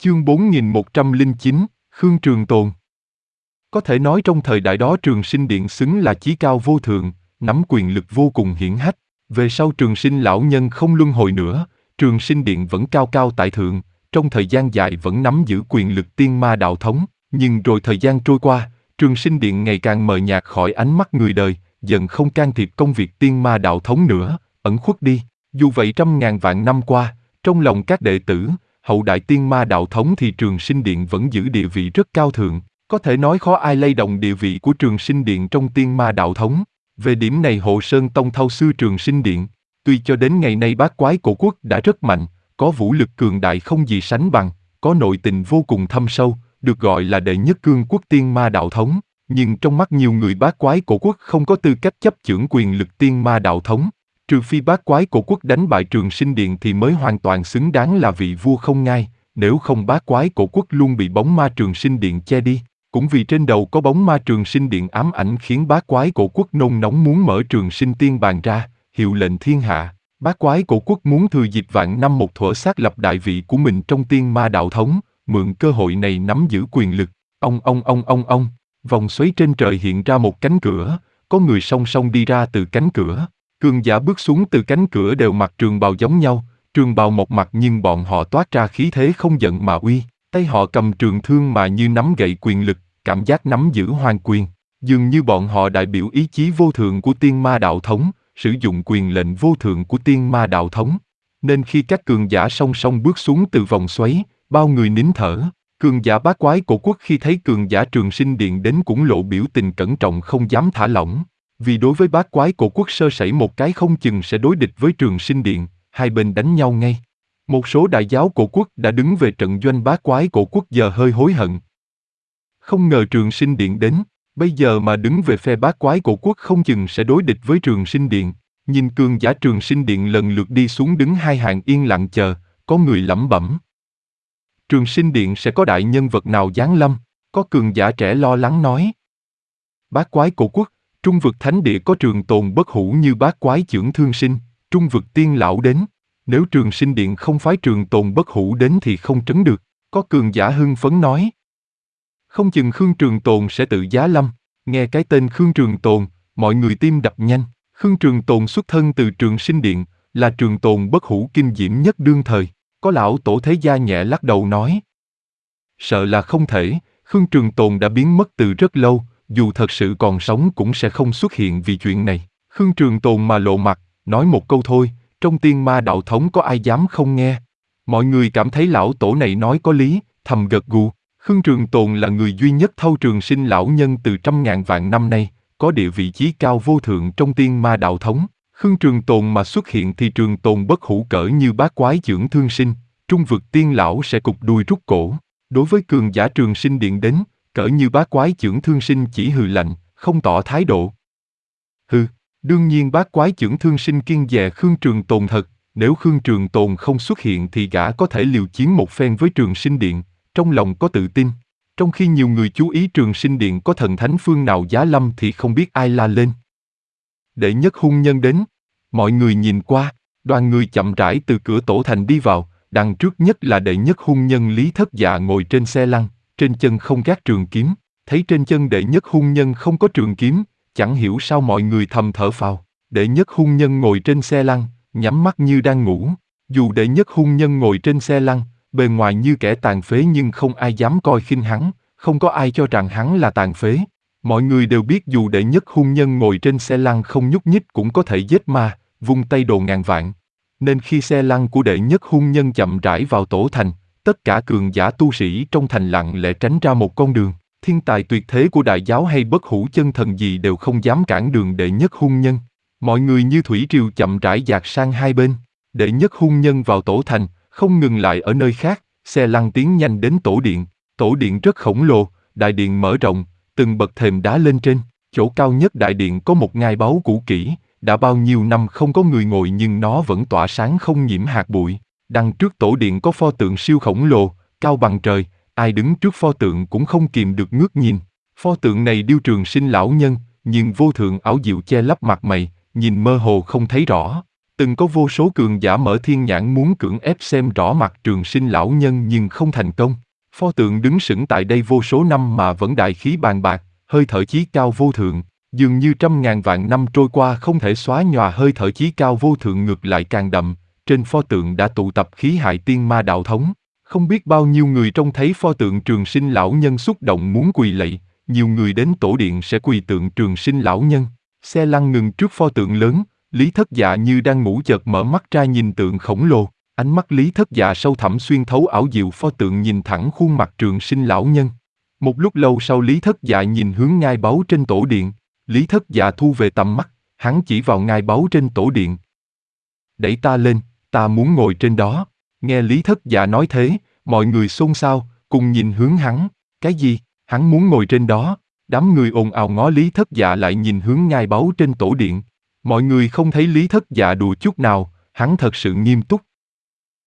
Chương 4109, Khương Trường Tồn. Có thể nói trong thời đại đó Trường Sinh Điện xứng là chí cao vô thượng, nắm quyền lực vô cùng hiển hách. Về sau Trường Sinh lão nhân không luân hồi nữa, Trường Sinh Điện vẫn cao cao tại thượng, trong thời gian dài vẫn nắm giữ quyền lực tiên ma đạo thống. Nhưng rồi thời gian trôi qua, Trường Sinh Điện ngày càng mờ nhạt khỏi ánh mắt người đời, dần không can thiệp công việc tiên ma đạo thống nữa, ẩn khuất đi. Dù vậy trăm ngàn vạn năm qua, trong lòng các đệ tử, hậu đại tiên ma đạo thống thì Trường Sinh Điện vẫn giữ địa vị rất cao thượng, có thể nói khó ai lay động địa vị của Trường Sinh Điện trong tiên ma đạo thống. Về điểm này Hộ Sơn Tông thâu xưa Trường Sinh Điện, tuy cho đến ngày nay Bát Quái Cổ Quốc đã rất mạnh, có vũ lực cường đại không gì sánh bằng, có nội tình vô cùng thâm sâu, được gọi là đệ nhất cương quốc tiên ma đạo thống, nhưng trong mắt nhiều người Bát Quái Cổ Quốc không có tư cách chấp chưởng quyền lực tiên ma đạo thống. Trừ phi Bát Quái Cổ Quốc đánh bại Trường Sinh Điện thì mới hoàn toàn xứng đáng là vị vua không ngai, nếu không Bát Quái Cổ Quốc luôn bị bóng ma Trường Sinh Điện che đi. Cũng vì trên đầu có bóng ma Trường Sinh Điện ám ảnh khiến Bát Quái Cổ Quốc nôn nóng muốn mở Trường Sinh Tiên Bàn ra, hiệu lệnh thiên hạ. Bát Quái Cổ Quốc muốn thừa dịp vạn năm một thuở xác lập đại vị của mình trong tiên ma đạo thống, mượn cơ hội này nắm giữ quyền lực. Ông, vòng xoáy trên trời hiện ra một cánh cửa, có người song song đi ra từ cánh cửa. Cường giả bước xuống từ cánh cửa đều mặc trường bào giống nhau, trường bào một mặt nhưng bọn họ toát ra khí thế không giận mà uy, tay họ cầm trường thương mà như nắm gậy quyền lực, cảm giác nắm giữ hoàng quyền. Dường như bọn họ đại biểu ý chí vô thượng của tiên ma đạo thống, sử dụng quyền lệnh vô thượng của tiên ma đạo thống. Nên khi các cường giả song song bước xuống từ vòng xoáy, bao người nín thở. Cường giả Bát Quái Cổ Quốc khi thấy cường giả Trường Sinh Điện đến cũng lộ biểu tình cẩn trọng không dám thả lỏng. Vì đối với Bát Quái Cổ Quốc sơ sẩy một cái không chừng sẽ đối địch với Trường Sinh Điện, hai bên đánh nhau ngay. Một số đại giáo cổ quốc đã đứng về trận doanh Bát Quái Cổ Quốc giờ hơi hối hận. Không ngờ Trường Sinh Điện đến, bây giờ mà đứng về phe Bát Quái Cổ Quốc không chừng sẽ đối địch với Trường Sinh Điện. Nhìn cường giả Trường Sinh Điện lần lượt đi xuống đứng hai hàng yên lặng chờ, có người lẩm bẩm. Trường Sinh Điện sẽ có đại nhân vật nào giáng lâm, có cường giả trẻ lo lắng nói. Bát Quái Cổ Quốc, Trung vực thánh địa có trường tồn bất hủ như Bát Quái Chưởng Thương Sinh, Trung vực tiên lão đến. Nếu Trường Sinh Điện không phái trường tồn bất hủ đến thì không trấn được, có cường giả hưng phấn nói. Không chừng Khương Trường Tồn sẽ tự giá lâm. Nghe cái tên Khương Trường Tồn, mọi người tim đập nhanh. Khương Trường Tồn xuất thân từ Trường Sinh Điện, là trường tồn bất hủ kinh diễm nhất đương thời. Có lão tổ thế gia nhẹ lắc đầu nói. Sợ là không thể, Khương Trường Tồn đã biến mất từ rất lâu, dù thật sự còn sống cũng sẽ không xuất hiện vì chuyện này. Khương Trường Tồn mà lộ mặt, nói một câu thôi, trong tiên ma đạo thống có ai dám không nghe. Mọi người cảm thấy lão tổ này nói có lý, thầm gật gù. Khương Trường Tồn là người duy nhất thâu Trường Sinh lão nhân từ trăm ngàn vạn năm nay, có địa vị chí cao vô thượng trong tiên ma đạo thống. Khương Trường Tồn mà xuất hiện thì trường tồn bất hủ cỡ như Bát Quái Chưởng Thương Sinh, Trung vực tiên lão sẽ cụp đuôi rút cổ. Đối với cường giả Trường Sinh Điện đến, cỡ như Bát Quái Chưởng Thương Sinh chỉ hừ lạnh, không tỏ thái độ. Hừ, đương nhiên Bát Quái Chưởng Thương Sinh kiêng dè Khương Trường Tồn thật, nếu Khương Trường Tồn không xuất hiện thì gã có thể liều chiến một phen với Trường Sinh Điện, trong lòng có tự tin. Trong khi nhiều người chú ý Trường Sinh Điện có thần thánh phương nào giá lâm thì không biết ai la lên. Đệ nhất hung nhân đến. Mọi người nhìn qua, đoàn người chậm rãi từ cửa tổ thành đi vào, đằng trước nhất là đệ nhất hung nhân Lý Thất Dạ ngồi trên xe lăn, trên chân không gác trường kiếm. Thấy trên chân đệ nhất hung nhân không có trường kiếm, chẳng hiểu sao mọi người thầm thở phào. Đệ nhất hung nhân ngồi trên xe lăn, nhắm mắt như đang ngủ. Dù đệ nhất hung nhân ngồi trên xe lăn, bề ngoài như kẻ tàn phế nhưng không ai dám coi khinh hắn, không có ai cho rằng hắn là tàn phế. Mọi người đều biết dù đệ nhất hung nhân ngồi trên xe lăn không nhúc nhích cũng có thể giết ma, vung tay đồ ngàn vạn. Nên khi xe lăn của đệ nhất hung nhân chậm rãi vào tổ thành, tất cả cường giả tu sĩ trong thành lặng lẽ tránh ra một con đường. Thiên tài tuyệt thế của đại giáo hay bất hủ chân thần gì đều không dám cản đường đệ nhất hung nhân. Mọi người như thủy triều chậm rãi dạt sang hai bên. Đệ nhất hung nhân vào tổ thành, không ngừng lại ở nơi khác, xe lăn tiến nhanh đến tổ điện. Tổ điện rất khổng lồ, đại điện mở rộng, từng bậc thềm đá lên trên. Chỗ cao nhất đại điện có một ngai báu cũ kỹ, đã bao nhiêu năm không có người ngồi nhưng nó vẫn tỏa sáng không nhiễm hạt bụi. Đằng trước tổ điện có pho tượng siêu khổng lồ, cao bằng trời, ai đứng trước pho tượng cũng không kìm được ngước nhìn. Pho tượng này điêu Trường Sinh lão nhân, nhưng vô thượng ảo diệu che lấp mặt mày, nhìn mơ hồ không thấy rõ. Từng có vô số cường giả mở thiên nhãn muốn cưỡng ép xem rõ mặt Trường Sinh lão nhân nhưng không thành công. Pho tượng đứng sững tại đây vô số năm mà vẫn đại khí bàn bạc, hơi thở chí cao vô thượng, dường như trăm ngàn vạn năm trôi qua không thể xóa nhòa hơi thở chí cao vô thượng ngược lại càng đậm, trên pho tượng đã tụ tập khí hải tiên ma đạo thống. Không biết bao nhiêu người trông thấy pho tượng Trường Sinh lão nhân xúc động muốn quỳ lạy, nhiều người đến tổ điện sẽ quỳ tượng Trường Sinh lão nhân. Xe lăn ngừng trước pho tượng lớn, Lý Thất Dạ như đang ngủ chợt mở mắt ra nhìn tượng khổng lồ, ánh mắt Lý Thất Dạ sâu thẳm xuyên thấu ảo diệu pho tượng nhìn thẳng khuôn mặt Trường Sinh lão nhân. Một lúc lâu sau Lý Thất Dạ nhìn hướng ngai báu trên tổ điện, Lý Thất Dạ thu về tầm mắt, hắn chỉ vào ngai báu trên tổ điện. Đẩy ta lên, ta muốn ngồi trên đó. Nghe Lý Thất Dạ nói thế, mọi người xôn xao, cùng nhìn hướng hắn. Cái gì? Hắn muốn ngồi trên đó? Đám người ồn ào ngó Lý Thất Dạ lại nhìn hướng ngai báu trên tổ điện. Mọi người không thấy Lý Thất Dạ đùa chút nào, hắn thật sự nghiêm túc,